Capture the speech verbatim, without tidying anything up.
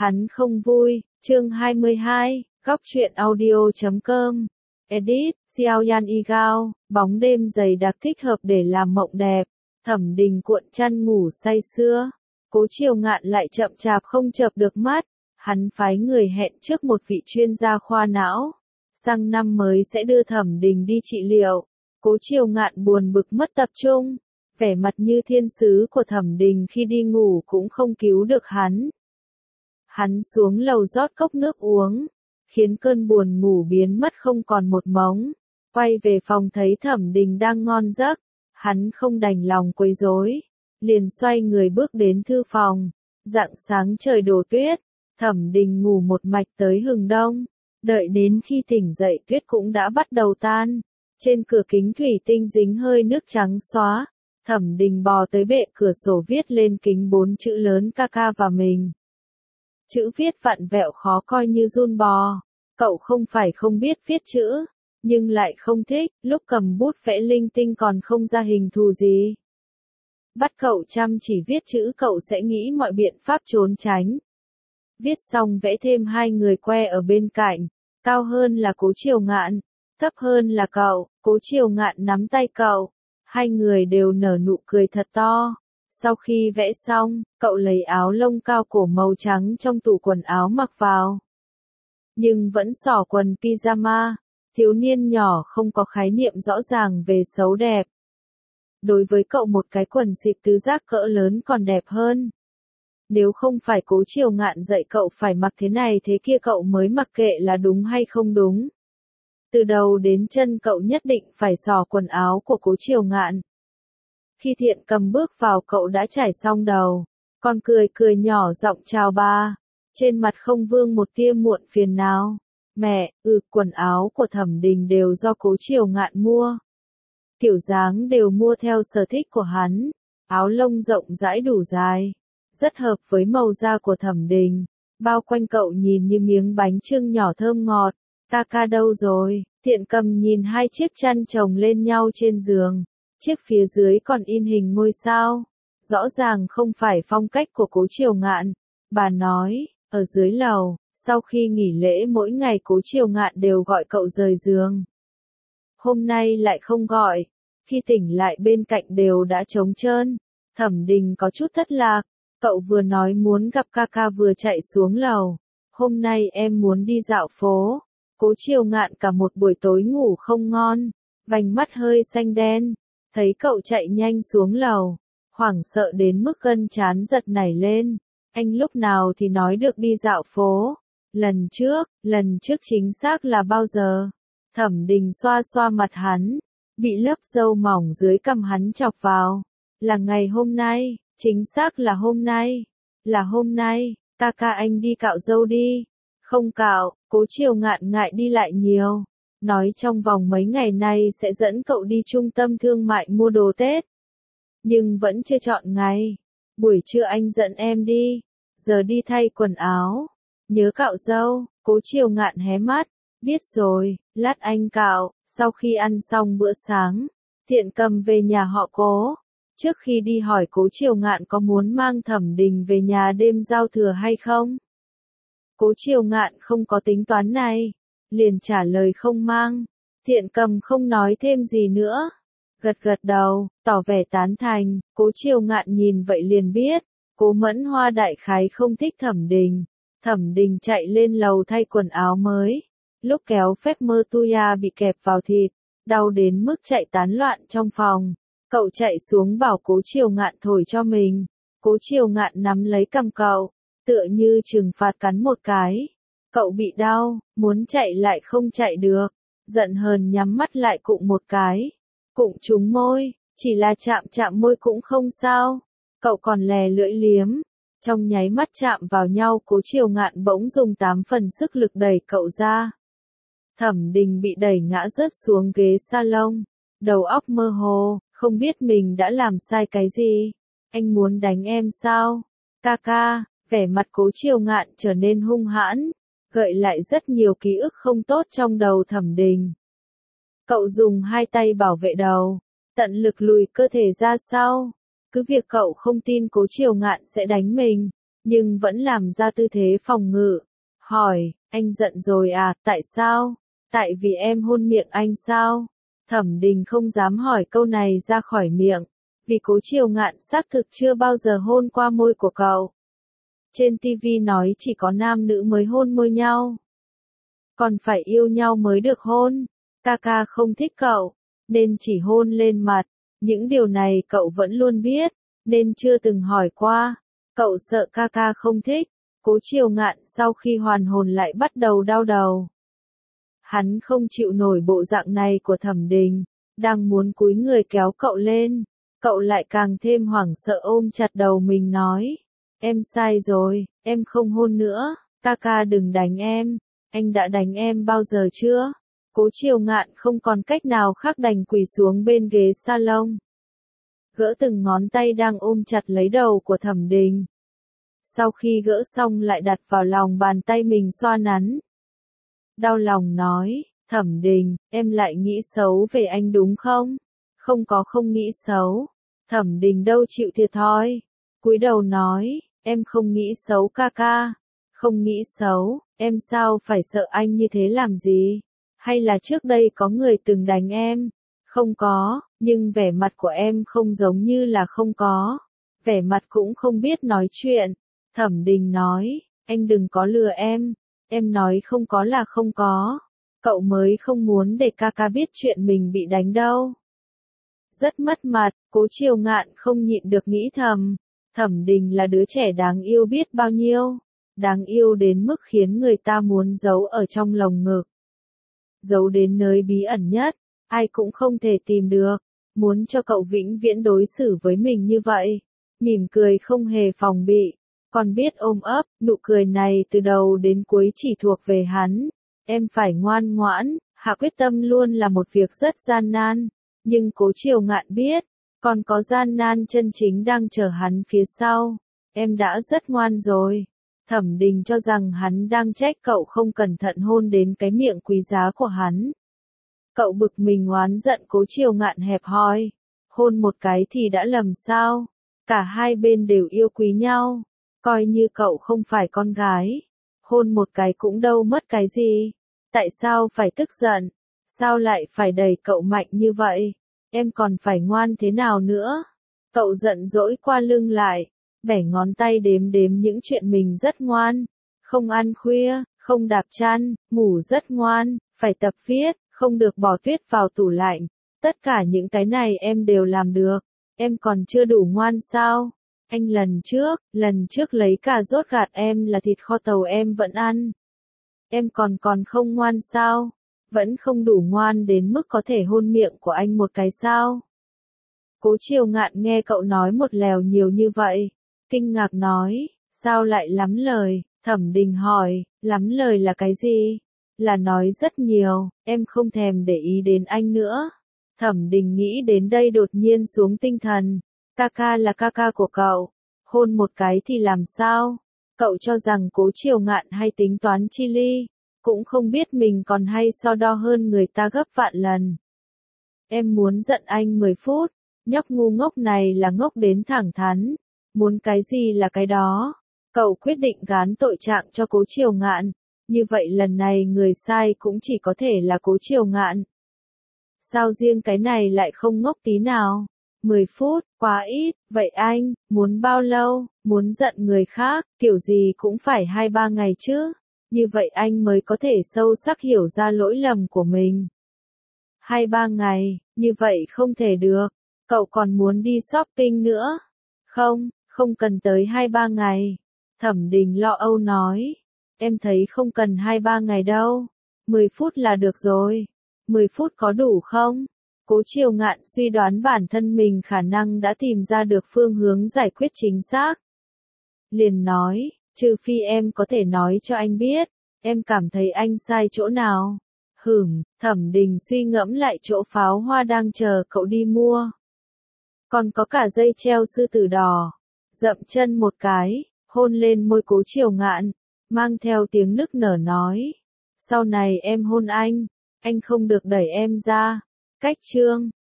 Hắn không vui, chương hai mươi hai, góc truyện audio chấm com, edit, Xiao Yan Y Gao, bóng đêm dày đặc thích hợp để làm mộng đẹp, Thẩm Đình cuộn chăn ngủ say sưa, Cố Triều Ngạn lại chậm chạp không chợp được mắt, hắn phái người hẹn trước một vị chuyên gia khoa não, sang năm mới sẽ đưa Thẩm Đình đi trị liệu, Cố Triều Ngạn buồn bực mất tập trung, vẻ mặt như thiên sứ của Thẩm Đình khi đi ngủ cũng không cứu được hắn. Hắn xuống lầu rót cốc nước uống, khiến cơn buồn ngủ biến mất không còn một mống. Quay về phòng thấy Thẩm Đình đang ngon giấc, hắn không đành lòng quấy rối, liền xoay người bước đến thư phòng. Rạng sáng trời đổ tuyết, Thẩm Đình ngủ một mạch tới hừng đông, đợi đến khi tỉnh dậy tuyết cũng đã bắt đầu tan. Trên cửa kính thủy tinh dính hơi nước trắng xóa, Thẩm Đình bò tới bệ cửa sổ viết lên kính bốn chữ lớn ca ca và mình. Chữ viết vặn vẹo khó coi như giun bò. Cậu không phải không biết viết chữ, nhưng lại không thích, lúc cầm bút vẽ linh tinh còn không ra hình thù gì. Bắt cậu chăm chỉ viết chữ cậu sẽ nghĩ mọi biện pháp trốn tránh. Viết xong vẽ thêm hai người que ở bên cạnh, cao hơn là Cố Triều Ngạn, thấp hơn là cậu, Cố Triều Ngạn nắm tay cậu. Hai người đều nở nụ cười thật to. Sau khi vẽ xong, cậu lấy áo lông cao cổ màu trắng trong tủ quần áo mặc vào. Nhưng vẫn xỏ quần pyjama, thiếu niên nhỏ không có khái niệm rõ ràng về xấu đẹp. Đối với cậu một cái quần xịt tứ giác cỡ lớn còn đẹp hơn. Nếu không phải Cố Triều Ngạn dạy cậu phải mặc thế này thế kia cậu mới mặc kệ là đúng hay không đúng. Từ đầu đến chân cậu nhất định phải xỏ quần áo của Cố Triều Ngạn. Khi Thiện Cầm bước vào cậu đã trải xong đầu, còn cười cười nhỏ giọng chào ba, trên mặt không vương một tia muộn phiền nào. Mẹ, ừ, quần áo của Thẩm Đình đều do Cố Triều Ngạn mua. Kiểu dáng đều mua theo sở thích của hắn, áo lông rộng rãi đủ dài, rất hợp với màu da của Thẩm Đình, bao quanh cậu nhìn như miếng bánh chưng nhỏ thơm ngọt. Ca ca đâu rồi? Thiện Cầm nhìn hai chiếc chăn chồng lên nhau trên giường. Chiếc phía dưới còn in hình ngôi sao. Rõ ràng không phải phong cách của Cố Triều Ngạn. Bà nói, ở dưới lầu, sau khi nghỉ lễ mỗi ngày Cố Triều Ngạn đều gọi cậu rời giường. Hôm nay lại không gọi. Khi tỉnh lại bên cạnh đều đã trống trơn. Thẩm Đình có chút thất lạc. Cậu vừa nói muốn gặp ca ca vừa chạy xuống lầu. Hôm nay em muốn đi dạo phố. Cố Triều Ngạn cả một buổi tối ngủ không ngon. Vành mắt hơi xanh đen. Thấy cậu chạy nhanh xuống lầu, hoảng sợ đến mức gân trán giật nảy lên. Anh lúc nào thì nói được đi dạo phố? Lần trước, lần trước chính xác là bao giờ? Thẩm Đình xoa xoa mặt hắn, bị lớp râu mỏng dưới cằm hắn chọc vào. Là ngày hôm nay, chính xác là hôm nay, là hôm nay, ca ca anh đi cạo râu đi. Không cạo, Cố Triều Ngạn ngại đi lại nhiều. Nói trong vòng mấy ngày nay sẽ dẫn cậu đi trung tâm thương mại mua đồ Tết. Nhưng vẫn chưa chọn ngày. Buổi trưa anh dẫn em đi. Giờ đi thay quần áo. Nhớ cạo râu. Cố Triều Ngạn hé mắt. Biết rồi, lát anh cạo. Sau khi ăn xong bữa sáng, Thiện Cầm về nhà họ Cố. Trước khi đi hỏi Cố Triều Ngạn có muốn mang Thẩm Đình về nhà đêm giao thừa hay không. Cố Triều Ngạn không có tính toán này. Liền trả lời không mang. Thiện Cầm không nói thêm gì nữa. Gật gật đầu, tỏ vẻ tán thành. Cố Triều Ngạn nhìn vậy liền biết. Cố Mẫn Hoa đại khái không thích Thẩm Đình. Thẩm Đình chạy lên lầu thay quần áo mới. Lúc kéo phép mơ tuya bị kẹp vào thịt. Đau đến mức chạy tán loạn trong phòng. Cậu chạy xuống bảo Cố Triều Ngạn thổi cho mình. Cố Triều Ngạn nắm lấy cằm cậu. Tựa như trừng phạt cắn một cái. Cậu bị đau, muốn chạy lại không chạy được, giận hờn nhắm mắt lại cụng một cái, cụng trúng môi, chỉ là chạm chạm môi cũng không sao, cậu còn lè lưỡi liếm, trong nháy mắt chạm vào nhau Cố Triều Ngạn bỗng dùng tám phần sức lực đẩy cậu ra. Thẩm Đình bị đẩy ngã rớt xuống ghế salon, đầu óc mơ hồ, không biết mình đã làm sai cái gì, anh muốn đánh em sao, ca ca, vẻ mặt Cố Triều Ngạn trở nên hung hãn. Gợi lại rất nhiều ký ức không tốt trong đầu Thẩm Đình. Cậu dùng hai tay bảo vệ đầu, tận lực lùi cơ thể ra sau. Cứ việc cậu không tin Cố Triều Ngạn sẽ đánh mình, nhưng vẫn làm ra tư thế phòng ngự. Hỏi, anh giận rồi à, tại sao? Tại vì em hôn miệng anh sao? Thẩm Đình không dám hỏi câu này ra khỏi miệng, vì Cố Triều Ngạn xác thực chưa bao giờ hôn qua môi của cậu. Trên ti vi nói chỉ có nam nữ mới hôn môi nhau. Còn phải yêu nhau mới được hôn. Kaka không thích cậu, nên chỉ hôn lên mặt. Những điều này cậu vẫn luôn biết, nên chưa từng hỏi qua. Cậu sợ Kaka không thích. Cố Triều Ngạn sau khi hoàn hồn lại bắt đầu đau đầu. Hắn không chịu nổi bộ dạng này của Thẩm Đình, đang muốn cúi người kéo cậu lên, cậu lại càng thêm hoảng sợ ôm chặt đầu mình nói, em sai rồi, em không hôn nữa, Kaka đừng đánh em, anh đã đánh em bao giờ chưa? Cố Triều Ngạn không còn cách nào khác đành quỳ xuống bên ghế salon. Gỡ từng ngón tay đang ôm chặt lấy đầu của Thẩm Đình. Sau khi gỡ xong lại đặt vào lòng bàn tay mình xoa nắn. Đau lòng nói, Thẩm Đình, em lại nghĩ xấu về anh đúng không? Không có không nghĩ xấu. Thẩm Đình đâu chịu thiệt thòi. Cúi đầu nói, em không nghĩ xấu Kaka. Không nghĩ xấu, em sao phải sợ anh như thế làm gì? Hay là trước đây có người từng đánh em? Không có, nhưng vẻ mặt của em không giống như là không có. Vẻ mặt cũng không biết nói chuyện. Thẩm Đình nói, anh đừng có lừa em. Em nói không có là không có. Cậu mới không muốn để Kaka biết chuyện mình bị đánh đâu. Rất mất mặt, Cố Triều Ngạn không nhịn được nghĩ thầm. Thẩm Đình là đứa trẻ đáng yêu biết bao nhiêu. Đáng yêu đến mức khiến người ta muốn giấu ở trong lồng ngực. Giấu đến nơi bí ẩn nhất, ai cũng không thể tìm được. Muốn cho cậu vĩnh viễn đối xử với mình như vậy. Mỉm cười không hề phòng bị. Còn biết ôm ấp, nụ cười này từ đầu đến cuối chỉ thuộc về hắn. Em phải ngoan ngoãn, hạ quyết tâm luôn là một việc rất gian nan. Nhưng Cố Triều Ngạn biết, còn có gian nan chân chính đang chờ hắn phía sau. Em đã rất ngoan rồi. Thẩm Đình cho rằng hắn đang trách cậu không cẩn thận hôn đến cái miệng quý giá của hắn. Cậu bực mình oán giận Cố Triều Ngạn hẹp hòi. Hôn một cái thì đã lầm sao? Cả hai bên đều yêu quý nhau. Coi như cậu không phải con gái. Hôn một cái cũng đâu mất cái gì. Tại sao phải tức giận? Sao lại phải đẩy cậu mạnh như vậy? Em còn phải ngoan thế nào nữa? Cậu giận dỗi qua lưng lại. Bẻ ngón tay đếm đếm những chuyện mình rất ngoan. Không ăn khuya, không đạp chăn, ngủ rất ngoan, phải tập viết, không được bỏ tuyết vào tủ lạnh. Tất cả những cái này em đều làm được. Em còn chưa đủ ngoan sao? Anh lần trước, lần trước lấy cà rốt gạt em là thịt kho tàu em vẫn ăn. Em còn còn không ngoan sao? Vẫn không đủ ngoan đến mức có thể hôn miệng của anh một cái sao? Cố Triều Ngạn nghe cậu nói một lèo nhiều như vậy. Kinh ngạc nói, sao lại lắm lời? Thẩm Đình hỏi, lắm lời là cái gì? Là nói rất nhiều, em không thèm để ý đến anh nữa. Thẩm Đình nghĩ đến đây đột nhiên xuống tinh thần. Kaka là Kaka của cậu. Hôn một cái thì làm sao? Cậu cho rằng Cố Triều Ngạn hay tính toán chi ly. Cũng không biết mình còn hay so đo hơn người ta gấp vạn lần. Em muốn giận anh mười phút. Nhóc ngu ngốc này là ngốc đến thẳng thắn. Muốn cái gì là cái đó. Cậu quyết định gán tội trạng cho Cố Triều Ngạn. Như vậy lần này người sai cũng chỉ có thể là Cố Triều Ngạn. Sao riêng cái này lại không ngốc tí nào? mười phút, quá ít, vậy anh, muốn bao lâu, muốn giận người khác, kiểu gì cũng phải hai ba ngày chứ. Như vậy anh mới có thể sâu sắc hiểu ra lỗi lầm của mình. Hai ba ngày, như vậy không thể được. Cậu còn muốn đi shopping nữa? Không, không cần tới hai ba ngày. Thẩm Đình lo âu nói. Em thấy không cần hai ba ngày đâu. mười phút là được rồi. mười phút có đủ không? Cố Triều Ngạn suy đoán bản thân mình khả năng đã tìm ra được phương hướng giải quyết chính xác. Liền nói, trừ phi em có thể nói cho anh biết, em cảm thấy anh sai chỗ nào. Hửm, Thẩm Đình suy ngẫm lại chỗ pháo hoa đang chờ cậu đi mua. Còn có cả dây treo sư tử đỏ. Dậm chân một cái, hôn lên môi Cố Triều Ngạn, mang theo tiếng nức nở nói. Sau này em hôn anh, anh không được đẩy em ra. Cách chương